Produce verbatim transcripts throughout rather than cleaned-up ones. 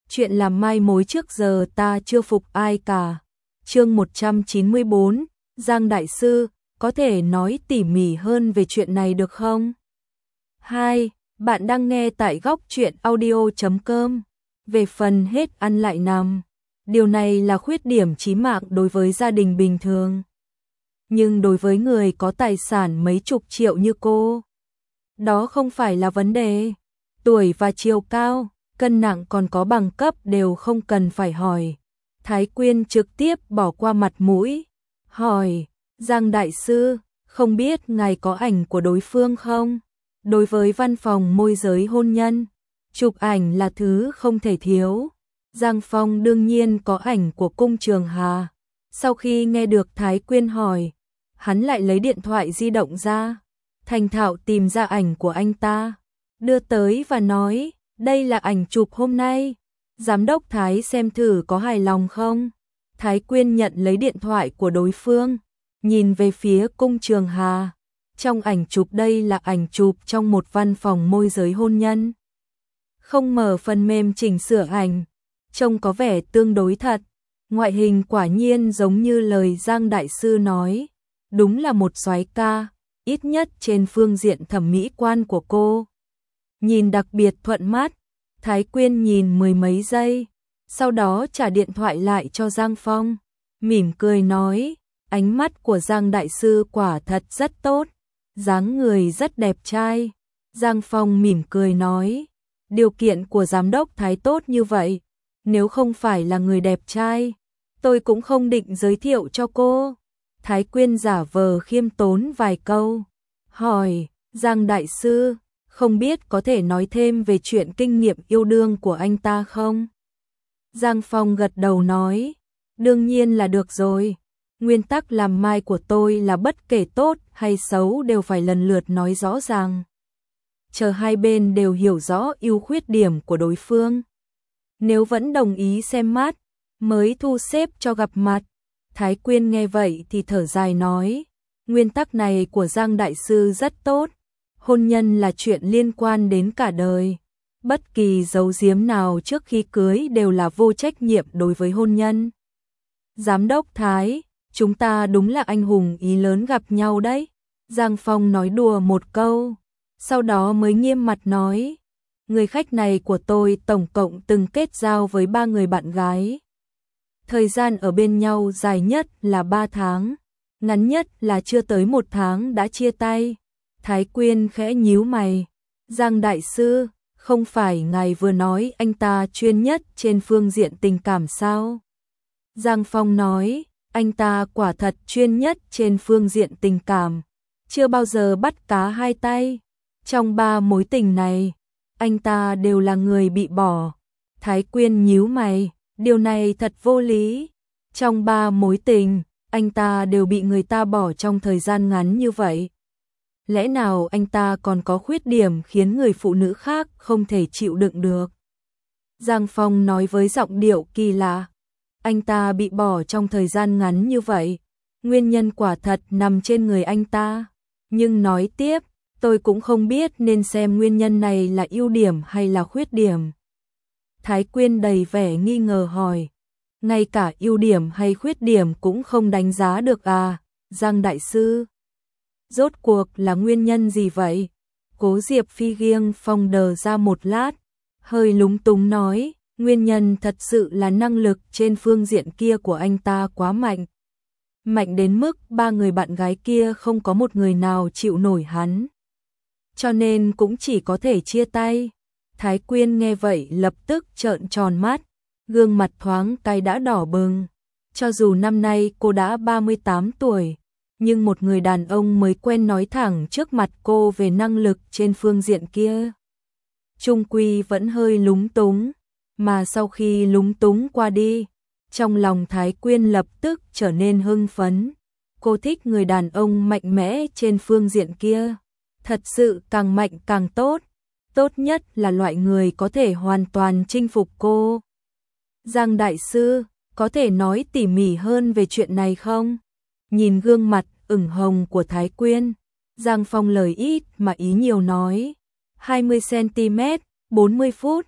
chuyện làm mai mối trước giờ ta chưa phục ai cả. Chương một trăm chín mươi bốn, Giang đại sư, có thể nói tỉ mỉ hơn về chuyện này được không? hai. Bạn đang nghe tại góc truyện audio chấm com. Về phần hết ăn lại nằm, điều này là khuyết điểm chí mạng đối với gia đình bình thường. Nhưng đối với người có tài sản mấy chục triệu như cô, đó không phải là vấn đề. Tuổi và chiều cao, cân nặng còn có bằng cấp đều không cần phải hỏi. Thái Quyên trực tiếp bỏ qua mặt mũi, hỏi, Giang đại sư, không biết ngài có ảnh của đối phương không? Đối với văn phòng môi giới hôn nhân, chụp ảnh là thứ không thể thiếu. Giang Phong đương nhiên có ảnh của Cung Trường Hà. Sau khi nghe được Thái Quyên hỏi, hắn lại lấy điện thoại di động ra, thành thạo tìm ra ảnh của anh ta, đưa tới và nói, đây là ảnh chụp hôm nay. Giám đốc Thái xem thử có hài lòng không? Thái Quyên nhận lấy điện thoại của đối phương, nhìn về phía Cung Trường Hà. Trong ảnh chụp đây là ảnh chụp trong một văn phòng môi giới hôn nhân. Không mở phần mềm chỉnh sửa ảnh, trông có vẻ tương đối thật. Ngoại hình quả nhiên giống như lời Giang đại sư nói, đúng là một soái ca, ít nhất trên phương diện thẩm mỹ quan của cô. Nhìn đặc biệt thuận mắt. Thái Quyên nhìn mười mấy giây, sau đó trả điện thoại lại cho Giang Phong, mỉm cười nói, ánh mắt của Giang đại sư quả thật rất tốt, dáng người rất đẹp trai. Giang Phong mỉm cười nói, điều kiện của giám đốc Thái tốt như vậy, nếu không phải là người đẹp trai, tôi cũng không định giới thiệu cho cô. Thái Quyên giả vờ khiêm tốn vài câu, hỏi, Giang đại sư, không biết có thể nói thêm về chuyện kinh nghiệm yêu đương của anh ta không? Giang Phong gật đầu nói, đương nhiên là được rồi. Nguyên tắc làm mai của tôi là bất kể tốt hay xấu đều phải lần lượt nói rõ ràng, chờ hai bên đều hiểu rõ ưu khuyết điểm của đối phương. Nếu vẫn đồng ý xem mắt, mới thu xếp cho gặp mặt. Thái Quyên nghe vậy thì thở dài nói, nguyên tắc này của Giang đại sư rất tốt. Hôn nhân là chuyện liên quan đến cả đời. Bất kỳ giấu giếm nào trước khi cưới đều là vô trách nhiệm đối với hôn nhân. Giám đốc Thái, chúng ta đúng là anh hùng ý lớn gặp nhau đấy. Giang Phong nói đùa một câu, sau đó mới nghiêm mặt nói, người khách này của tôi tổng cộng từng kết giao với ba người bạn gái. Thời gian ở bên nhau dài nhất là ba tháng, ngắn nhất là chưa tới một tháng đã chia tay. Thái Quyên khẽ nhíu mày, Giang đại sư, không phải ngài vừa nói anh ta chuyên nhất trên phương diện tình cảm sao? Giang Phong nói, anh ta quả thật chuyên nhất trên phương diện tình cảm, chưa bao giờ bắt cá hai tay. Trong ba mối tình này, anh ta đều là người bị bỏ. Thái Quyên nhíu mày, điều này thật vô lý. Trong ba mối tình, anh ta đều bị người ta bỏ trong thời gian ngắn như vậy. Lẽ nào anh ta còn có khuyết điểm khiến người phụ nữ khác không thể chịu đựng được? Giang Phong nói với giọng điệu kỳ lạ. Anh ta bị bỏ trong thời gian ngắn như vậy, nguyên nhân quả thật nằm trên người anh ta. Nhưng nói tiếp, tôi cũng không biết nên xem nguyên nhân này là ưu điểm hay là khuyết điểm. Thái Quyên đầy vẻ nghi ngờ hỏi, ngay cả ưu điểm hay khuyết điểm cũng không đánh giá được à, Giang đại sư? Rốt cuộc là nguyên nhân gì vậy? Cố Diệp Phi nghiêng Phong đờ ra một lát, hơi lúng túng nói, nguyên nhân thật sự là năng lực trên phương diện kia của anh ta quá mạnh. Mạnh đến mức ba người bạn gái kia không có một người nào chịu nổi hắn. Cho nên cũng chỉ có thể chia tay. Thái Quyên nghe vậy lập tức trợn tròn mắt, gương mặt thoáng cái đã đỏ bừng. Cho dù năm nay cô đã ba mươi tám tuổi, nhưng một người đàn ông mới quen nói thẳng trước mặt cô về năng lực trên phương diện kia, chung quy vẫn hơi lúng túng. Mà sau khi lúng túng qua đi, trong lòng Thái Quyên lập tức trở nên hưng phấn. Cô thích người đàn ông mạnh mẽ trên phương diện kia, thật sự càng mạnh càng tốt. Tốt nhất là loại người có thể hoàn toàn chinh phục cô. Giang đại sư, có thể nói tỉ mỉ hơn về chuyện này không? Nhìn gương mặt ửng hồng của Thái Quyên, Giang Phong lời ít mà ý nhiều nói, hai mươi xăng ti mét, bốn mươi phút.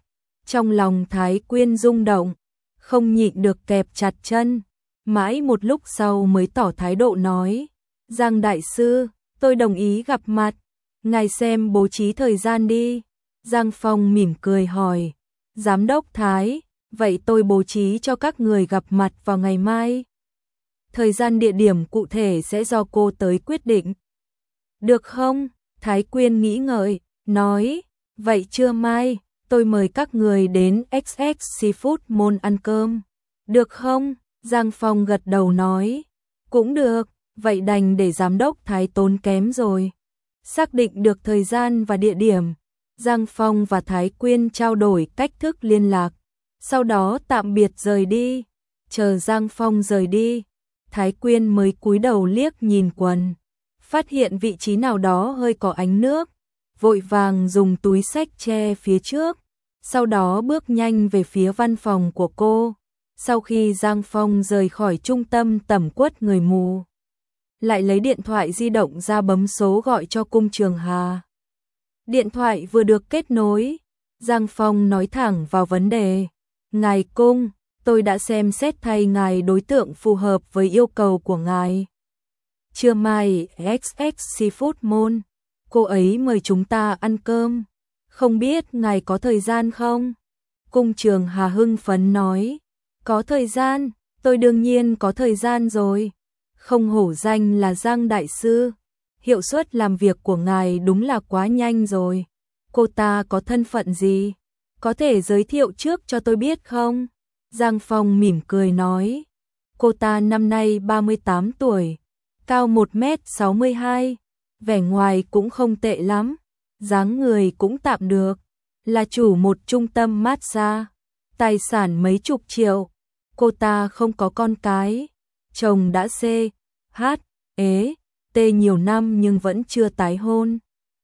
Trong lòng Thái Quyên rung động, không nhịn được kẹp chặt chân, mãi một lúc sau mới tỏ thái độ nói, Giang đại sư, tôi đồng ý gặp mặt, ngài xem bố trí thời gian đi. Giang Phong mỉm cười hỏi, Giám đốc Thái, vậy tôi bố trí cho các người gặp mặt vào ngày mai. Thời gian địa điểm cụ thể sẽ do cô tới quyết định. Được không? Thái Quyên nghĩ ngợi, nói, vậy trưa mai, tôi mời các người đến ích ích Seafood Mall ăn cơm. Được không? Giang Phong gật đầu nói, cũng được, vậy đành để giám đốc Thái tốn kém rồi. Xác định được thời gian và địa điểm, Giang Phong và Thái Quyên trao đổi cách thức liên lạc, sau đó tạm biệt rời đi. Chờ Giang Phong rời đi, Thái Quyên mới cúi đầu liếc nhìn quần, phát hiện vị trí nào đó hơi có ánh nước, vội vàng dùng túi xách che phía trước, sau đó bước nhanh về phía văn phòng của cô. Sau khi Giang Phong rời khỏi trung tâm tẩm quất người mù, lại lấy điện thoại di động ra bấm số gọi cho Cung Trường Hà. Điện thoại vừa được kết nối, Giang Phong nói thẳng vào vấn đề, Ngài Cung, tôi đã xem xét thay ngài đối tượng phù hợp với yêu cầu của ngài. Trưa mai ích ích Seafood Mall, cô ấy mời chúng ta ăn cơm, không biết ngài có thời gian không? Cung Trường Hà hưng phấn nói, có thời gian, tôi đương nhiên có thời gian rồi. Không hổ danh là Giang đại sư, hiệu suất làm việc của ngài đúng là quá nhanh rồi. Cô ta có thân phận gì? Có thể giới thiệu trước cho tôi biết không? Giang Phong mỉm cười nói, cô ta năm nay ba mươi tám tuổi, cao một mét sáu mươi hai, vẻ ngoài cũng không tệ lắm, dáng người cũng tạm được, là chủ một trung tâm massage, tài sản mấy chục triệu. Cô ta không có con cái, chồng đã C, H, ế, T nhiều năm nhưng vẫn chưa tái hôn,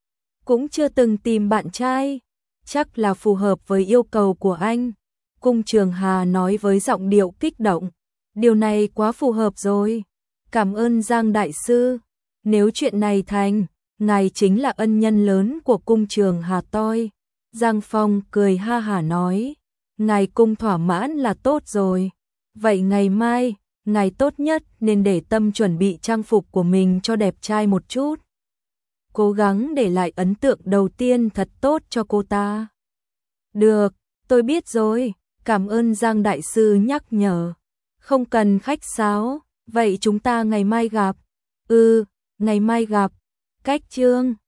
cũng chưa từng tìm bạn trai, chắc là phù hợp với yêu cầu của anh. Cung Trường Hà nói với giọng điệu kích động, điều này quá phù hợp rồi, cảm ơn Giang đại sư, nếu chuyện này thành, ngài chính là ân nhân lớn của Cung Trường Hà tôi. Giang Phong cười ha hả nói, ngài Cung thỏa mãn là tốt rồi, vậy ngày mai, ngài tốt nhất nên để tâm chuẩn bị trang phục của mình cho đẹp trai một chút, cố gắng để lại ấn tượng đầu tiên thật tốt cho cô ta. Được, tôi biết rồi, cảm ơn Giang đại sư nhắc nhở, không cần khách sáo, vậy chúng ta ngày mai gặp. Ừ, ngày mai gặp. Cách chương